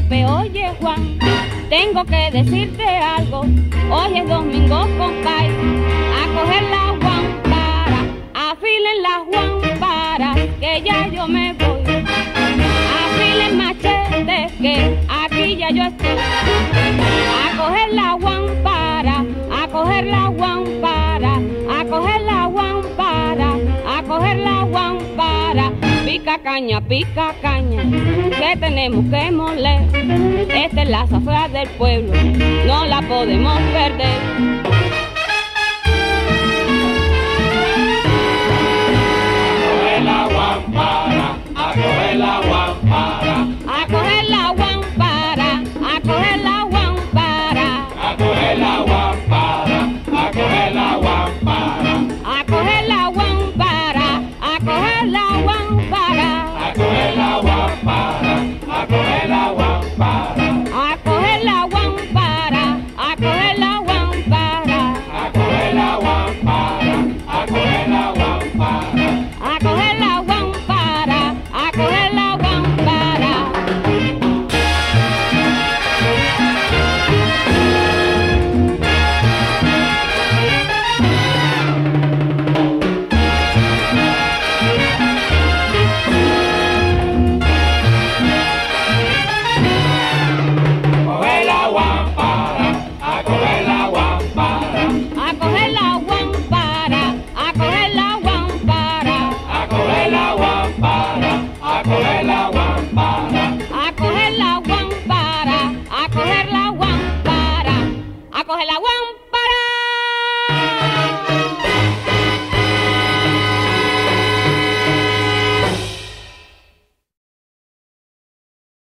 Pepe, oye Juan, tengo que decirte algo. Hoy es domingo, compay, a coger la guampara, afilen las guamparas, que ya yo me voy. Afilen machetes, que aquí ya yo estoy. A coger la guampara, a coger la guampara, a coger la guampara, a coger la guampara. Pica caña, que tenemos que moler. Esta es la zafra del pueblo, no la podemos perder.